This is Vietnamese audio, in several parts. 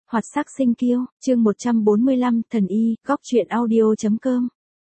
Hoạt sắc sinh kiêu, chương 145, thần y, góc truyện audio.com.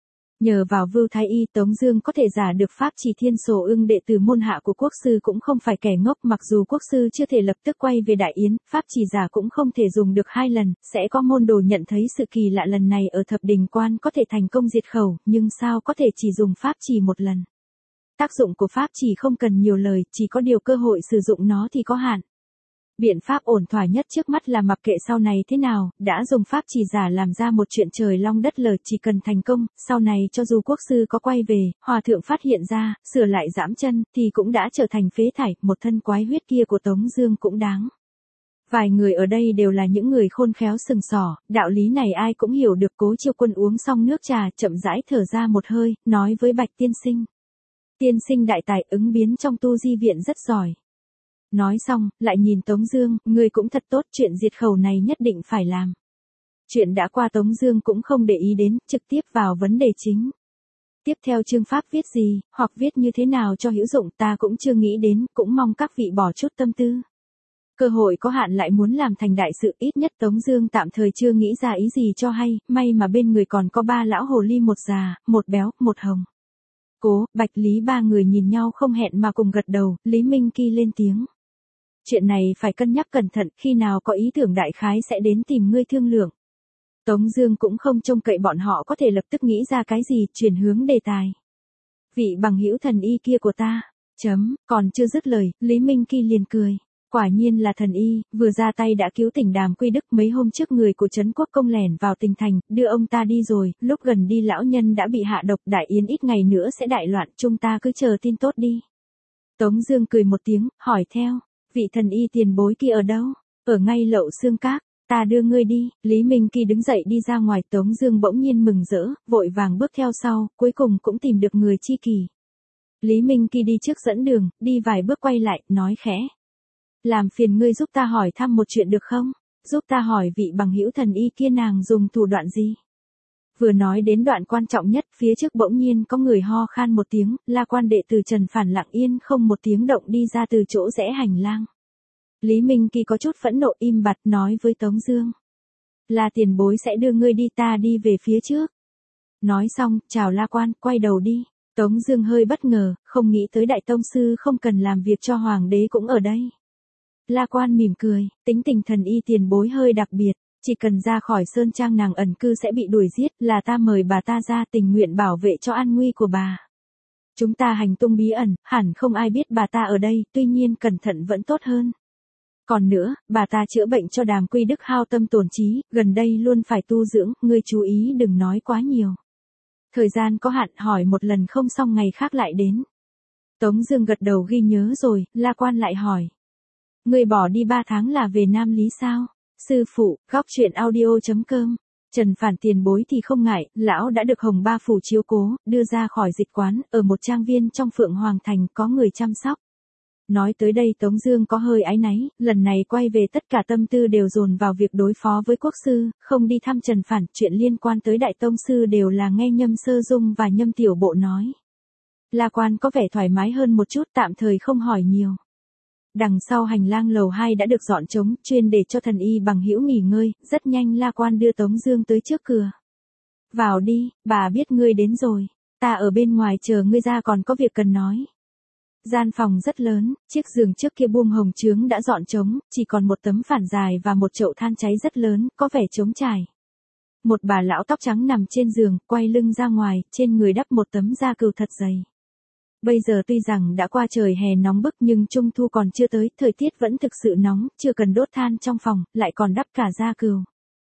Nhờ vào Vưu Thái Y, Tống Dương có thể giả được pháp chỉ thiên sổ ưng, đệ tử môn hạ của quốc sư cũng không phải kẻ ngốc. Mặc dù quốc sư chưa thể lập tức quay về Đại Yến, pháp chỉ giả cũng không thể dùng được 2 lần. Sẽ có môn đồ nhận thấy sự kỳ lạ lần này ở Thập Đình Quan có thể thành công diệt khẩu, nhưng sao có thể chỉ dùng pháp chỉ một lần? Tác dụng của pháp chỉ không cần nhiều lời, chỉ có điều cơ hội sử dụng nó thì có hạn. Biện pháp ổn thỏa nhất trước mắt là mặc kệ sau này thế nào, đã dùng pháp chỉ giả làm ra một chuyện trời long đất lở, chỉ cần thành công, sau này cho dù quốc sư có quay về, hòa thượng phát hiện ra, sửa lại giẫm chân, thì cũng đã trở thành phế thải, một thân quái huyết kia của Tống Dương cũng đáng. Vài người ở đây đều là những người khôn khéo sừng sỏ, đạo lý này ai cũng hiểu được. Cố Chiêu Quân uống xong nước trà, chậm rãi thở ra một hơi, nói với Bạch tiên sinh: Tiên sinh đại tài, ứng biến trong tu di viện rất giỏi. Nói xong, lại nhìn Tống Dương, ngươi cũng thật tốt, chuyện diệt khẩu này nhất định phải làm. Chuyện đã qua Tống Dương cũng không để ý đến, trực tiếp vào vấn đề chính. Tiếp theo chương pháp viết gì, hoặc viết như thế nào cho hữu dụng ta cũng chưa nghĩ đến, cũng mong các vị bỏ chút tâm tư. Cơ hội có hạn lại muốn làm thành đại sự, ít nhất Tống Dương tạm thời chưa nghĩ ra ý gì cho hay, may mà bên người còn có 3 lão hồ ly, một già, một béo, một hồng. Cố, Bạch, Lý, 3 người nhìn nhau không hẹn mà cùng gật đầu. Lý Minh Kỳ lên tiếng: Chuyện này phải cân nhắc cẩn thận, khi nào có ý tưởng đại khái sẽ đến tìm ngươi thương lượng. Tống Dương cũng không trông cậy bọn họ có thể lập tức nghĩ ra cái gì, chuyển hướng đề tài. Vị bằng hữu thần y kia của ta. Còn chưa dứt lời, Lý Minh Kỳ liền cười. Quả nhiên là thần y, vừa ra tay đã cứu tỉnh Đàm Quy Đức. Mấy hôm trước người của Trấn Quốc Công lẻn vào Tỉnh Thành, đưa ông ta đi rồi. Lúc gần đi lão nhân đã bị hạ độc. Đại Yến ít ngày nữa sẽ đại loạn, chúng ta cứ chờ tin tốt đi. Tống Dương cười một tiếng, hỏi theo: Vị thần y tiền bối kia ở đâu? Ở ngay Lậu Xương Các. Ta đưa ngươi đi. Lý Minh Kỳ đứng dậy đi ra ngoài. Tống Dương bỗng nhiên mừng rỡ, vội vàng bước theo sau, cuối cùng cũng tìm được người chi kỷ. Lý Minh Kỳ đi trước dẫn đường, đi vài bước quay lại, nói khẽ: Làm phiền ngươi giúp ta hỏi thăm một chuyện được không? Giúp ta hỏi vị bằng hữu thần y kia nàng dùng thủ đoạn gì? Vừa nói đến đoạn quan trọng nhất, phía trước bỗng nhiên có người ho khan một tiếng, La Quan đệ tử Trần Phản lặng yên không một tiếng động đi ra từ chỗ rẽ hành lang. Lý Minh Kỳ có chút phẫn nộ, im bặt nói với Tống Dương: Là tiền bối sẽ đưa ngươi đi, ta đi về phía trước. Nói xong, chào La Quan, quay đầu đi. Tống Dương hơi bất ngờ, không nghĩ tới đại tông sư không cần làm việc cho hoàng đế cũng ở đây. La Quan mỉm cười, tính tình thần y tiền bối hơi đặc biệt. Chỉ cần ra khỏi sơn trang nàng ẩn cư sẽ bị đuổi giết, là ta mời bà ta ra, tình nguyện bảo vệ cho an nguy của bà. Chúng ta hành tung bí ẩn, hẳn không ai biết bà ta ở đây, tuy nhiên cẩn thận vẫn tốt hơn. Còn nữa, bà ta chữa bệnh cho Đàm Quy Đức hao tâm tổn trí, gần đây luôn phải tu dưỡng, ngươi chú ý đừng nói quá nhiều. Thời gian có hạn, hỏi một lần không xong ngày khác lại đến. Tống Dương gật đầu ghi nhớ rồi. La Quan lại hỏi: Ngươi bỏ đi 3 tháng là về Nam Lý sao? Sư phụ, góc truyện audio.com. Trần Phản tiền bối thì không ngại, lão đã được Hồng Ba Phủ chiếu cố, đưa ra khỏi dịch quán, ở một trang viên trong Phượng Hoàng Thành, có người chăm sóc. Nói tới đây Tống Dương có hơi áy náy, lần này quay về tất cả tâm tư đều dồn vào việc đối phó với quốc sư, không đi thăm Trần Phản. Chuyện liên quan tới đại tông sư đều là nghe Nhâm Sơ Dung và Nhâm Tiểu Bộ nói. La Quan có vẻ thoải mái hơn một chút, tạm thời không hỏi nhiều. Đằng sau hành lang lầu 2 đã được dọn trống, chuyên để cho thần y bằng hữu nghỉ ngơi. Rất nhanh La Quan đưa Tống Dương tới trước cửa. Vào đi, bà biết ngươi đến rồi. Ta ở bên ngoài chờ ngươi ra, còn có việc cần nói. Gian phòng rất lớn, chiếc giường trước kia buông hồng chướng đã dọn trống, chỉ còn một tấm phản dài và một chậu than cháy rất lớn, có vẻ trống trải. Một bà lão tóc trắng nằm trên giường, quay lưng ra ngoài, trên người đắp một tấm da cừu thật dày. Bây giờ tuy rằng đã qua trời hè nóng bức nhưng trung thu còn chưa tới, thời tiết vẫn thực sự nóng, chưa cần đốt than trong phòng, lại còn đắp cả da cừu.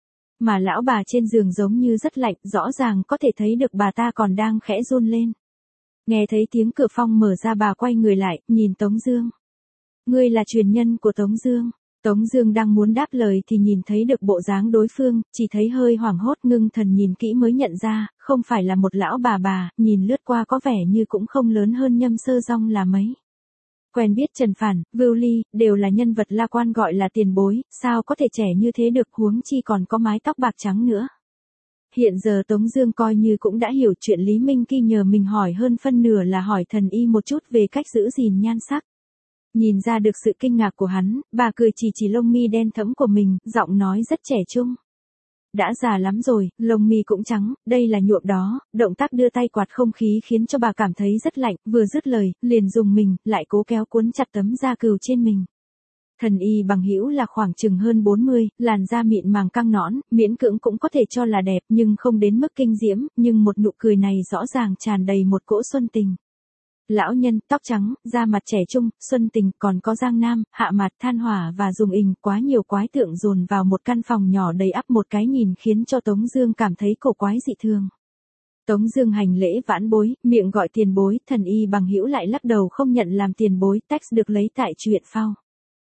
Mà lão bà trên giường giống như rất lạnh, rõ ràng có thể thấy được bà ta còn đang khẽ run lên. Nghe thấy tiếng cửa phòng mở ra, bà quay người lại, nhìn Tống Dương. Ngươi là truyền nhân của Tống Dương. Tống Dương đang muốn đáp lời thì nhìn thấy được bộ dáng đối phương, chỉ thấy hơi hoảng hốt, ngưng thần nhìn kỹ mới nhận ra, không phải là một lão bà, nhìn lướt qua có vẻ như cũng không lớn hơn Nhâm Sơ Dung là mấy. Quen biết Trần Phản, Vưu Ly, đều là nhân vật La Quan gọi là tiền bối, sao có thể trẻ như thế được, huống chi còn có mái tóc bạc trắng nữa. Hiện giờ Tống Dương coi như cũng đã hiểu chuyện Lý Minh Kỳ nhờ mình hỏi, hơn phân nửa là hỏi thần y một chút về cách giữ gìn nhan sắc. Nhìn ra được sự kinh ngạc của hắn, bà cười chỉ chỉ lông mi đen thẫm của mình, giọng nói rất trẻ trung. Đã già lắm rồi, lông mi cũng trắng, đây là nhuộm đó. Động tác đưa tay quạt không khí khiến cho bà cảm thấy rất lạnh, vừa dứt lời, liền dùng mình, lại cố kéo cuốn chặt tấm da cừu trên mình. Thần y bằng hữu là khoảng chừng hơn 40, làn da mịn màng căng nõn, miễn cưỡng cũng có thể cho là đẹp nhưng không đến mức kinh diễm, nhưng một nụ cười này rõ ràng tràn đầy một cỗ xuân tình. Lão nhân, tóc trắng, da mặt trẻ trung, xuân tình, còn có giang nam, hạ mặt, than hỏa và dùng ình, quá nhiều quái tượng dồn vào một căn phòng nhỏ đầy ắp, một cái nhìn khiến cho Tống Dương cảm thấy cổ quái dị thường. Tống Dương hành lễ vãn bối, miệng gọi tiền bối, thần y bằng hữu lại lắc đầu không nhận làm tiền bối, text được lấy tại truyện phao.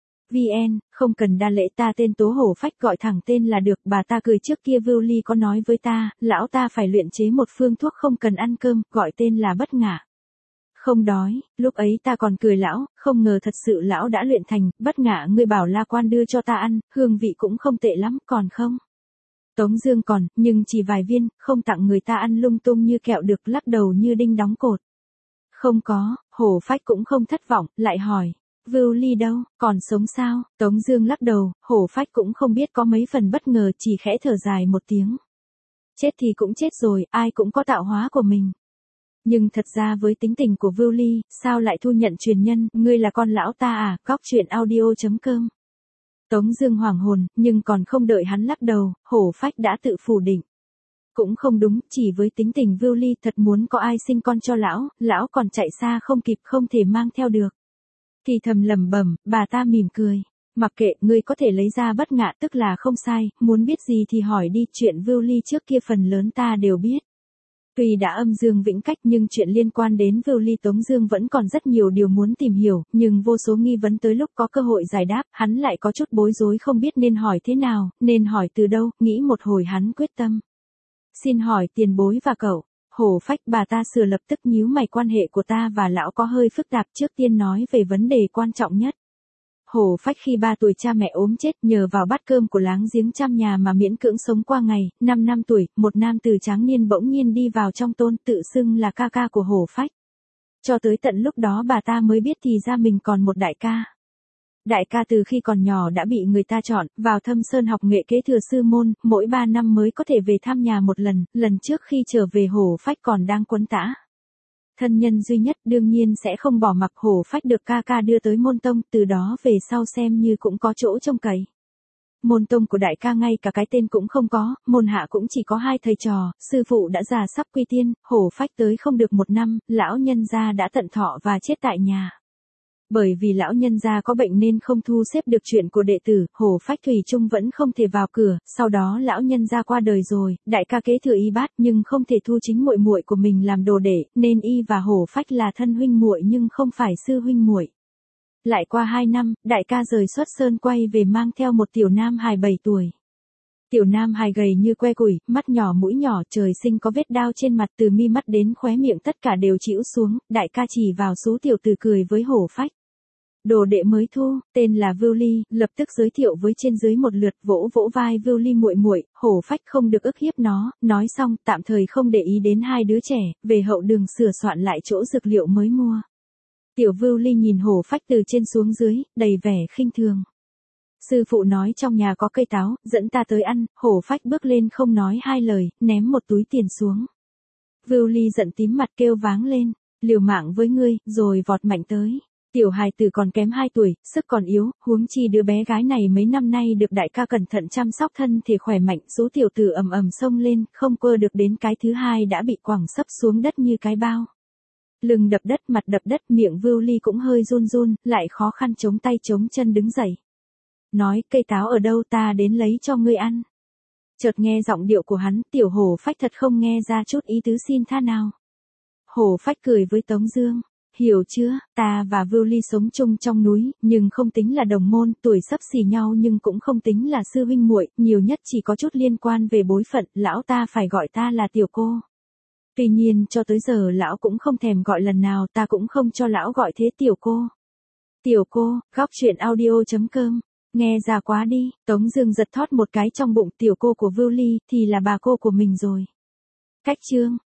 VN, không cần đa lễ, ta tên Tố Hổ Phách, gọi thẳng tên là được. Bà ta cười, trước kia Vưu Ly có nói với ta, lão ta phải luyện chế một phương thuốc không cần ăn cơm, gọi tên là bất ngã. Không đói, lúc ấy ta còn cười lão, không ngờ thật sự lão đã luyện thành. Bất ngã ngươi bảo La Quan đưa cho ta ăn, hương vị cũng không tệ lắm, còn không? Tống Dương còn, nhưng chỉ vài viên, không tặng người ta ăn lung tung như kẹo được, lắc đầu như đinh đóng cột. Không có. Hổ Phách cũng không thất vọng, lại hỏi. Vưu Ly đâu, còn sống sao? Tống Dương lắc đầu, Hổ Phách cũng không biết có mấy phần bất ngờ, chỉ khẽ thở dài một tiếng. Chết thì cũng chết rồi, ai cũng có tạo hóa của mình. Nhưng thật ra với tính tình của Vưu Ly, sao lại thu nhận truyền nhân, ngươi là con lão ta à? Góc truyện audio.com. Tống Dương hoảng hồn, nhưng còn không đợi hắn lắc đầu, Hổ Phách đã tự phủ định. Cũng không đúng, chỉ với tính tình Vưu Ly thật muốn có ai sinh con cho lão còn chạy xa không kịp, không thể mang theo được. Thì thầm lẩm bẩm, bà ta mỉm cười. Mặc kệ, ngươi có thể lấy ra bất ngã tức là không sai, muốn biết gì thì hỏi đi, chuyện Vưu Ly trước kia phần lớn ta đều biết. Tuy đã âm dương vĩnh cách nhưng chuyện liên quan đến Vưu Ly Tống Dương vẫn còn rất nhiều điều muốn tìm hiểu, nhưng vô số nghi vấn tới lúc có cơ hội giải đáp, hắn lại có chút bối rối không biết nên hỏi thế nào, nên hỏi từ đâu, nghĩ một hồi hắn quyết tâm. Xin hỏi tiền bối và cậu. Hổ Phách, bà ta sửa lập tức nhíu mày, quan hệ của ta và lão có hơi phức tạp, trước tiên nói về vấn đề quan trọng nhất. Hổ Phách khi 3 tuổi cha mẹ ốm chết, nhờ vào bát cơm của láng giếng trăm nhà mà miễn cưỡng sống qua ngày. 5 năm tuổi, một nam tử tráng niên bỗng nhiên đi vào trong tôn, tự xưng là ca ca của Hổ Phách. Cho tới tận lúc đó bà ta mới biết thì ra mình còn một đại ca. Đại ca từ khi còn nhỏ đã bị người ta chọn, vào Thâm Sơn học nghệ kế thừa sư môn, mỗi 3 năm mới có thể về thăm nhà một lần, lần trước khi trở về Hổ Phách còn đang quấn tã. Thân nhân duy nhất đương nhiên sẽ không bỏ mặc, Hổ Phách được ca ca đưa tới môn tông, từ đó về sau xem như cũng có chỗ trông cậy. Môn tông của đại ca ngay cả cái tên cũng không có, môn hạ cũng chỉ có 2 thầy trò, sư phụ đã già sắp quy tiên, Hổ Phách tới không được 1 năm, lão nhân gia đã tận thọ và chết tại nhà. Bởi vì lão nhân gia có bệnh nên không thu xếp được chuyện của đệ tử, Hổ Phách thủy chung vẫn không thể vào cửa, sau đó lão nhân gia qua đời rồi, đại ca kế thừa y bát nhưng không thể thu chính muội muội của mình làm đồ đệ, nên y và Hổ Phách là thân huynh muội nhưng không phải sư huynh muội. Lại qua 2 năm, đại ca rời xuất sơn quay về mang theo một tiểu nam hài 7 tuổi. Tiểu nam hài gầy như que củi, mắt nhỏ mũi nhỏ, trời sinh có vết đao trên mặt, từ mi mắt đến khóe miệng tất cả đều chĩu xuống, đại ca chỉ vào số tiểu tử cười với Hổ Phách. Đồ đệ mới thu, tên là Vưu Ly, lập tức giới thiệu với trên dưới một lượt, vỗ vỗ vai Vưu Ly muội muội, Hổ Phách không được ức hiếp nó, nói xong, tạm thời không để ý đến 2 đứa trẻ, về hậu đường sửa soạn lại chỗ dược liệu mới mua. Tiểu Vưu Ly nhìn Hổ Phách từ trên xuống dưới, đầy vẻ khinh thường. Sư phụ nói trong nhà có cây táo, dẫn ta tới ăn, Hổ Phách bước lên không nói 2 lời, ném một túi tiền xuống. Vưu Ly giận tím mặt kêu váng lên, liều mạng với ngươi, rồi vọt mạnh tới. Tiểu hài tử còn kém 2 tuổi, sức còn yếu, huống chi đứa bé gái này mấy năm nay được đại ca cẩn thận chăm sóc, thân thể khỏe mạnh, số tiểu tử ầm ầm xông lên, không cơ được đến cái thứ hai đã bị quẳng sấp xuống đất như cái bao. Lưng đập đất, mặt đập đất, miệng Vưu Ly cũng hơi run run, lại khó khăn chống tay chống chân đứng dậy. Nói, cây táo ở đâu, ta đến lấy cho ngươi ăn. Chợt nghe giọng điệu của hắn, tiểu Hổ Phách thật không nghe ra chút ý tứ xin tha nào. Hổ Phách cười với Tống Dương. Hiểu chưa, ta và Vưu Ly sống chung trong núi, nhưng không tính là đồng môn, tuổi xấp xỉ nhau nhưng cũng không tính là sư huynh muội, nhiều nhất chỉ có chút liên quan về bối phận, lão ta phải gọi ta là tiểu cô. Tuy nhiên cho tới giờ lão cũng không thèm gọi lần nào, ta cũng không cho lão gọi thế, tiểu cô. Tiểu cô, góc truyện audio.com. Nghe ra quá đi, Tống Dương giật thót một cái trong bụng, tiểu cô của Vưu Ly thì là bà cô của mình rồi. Cách chương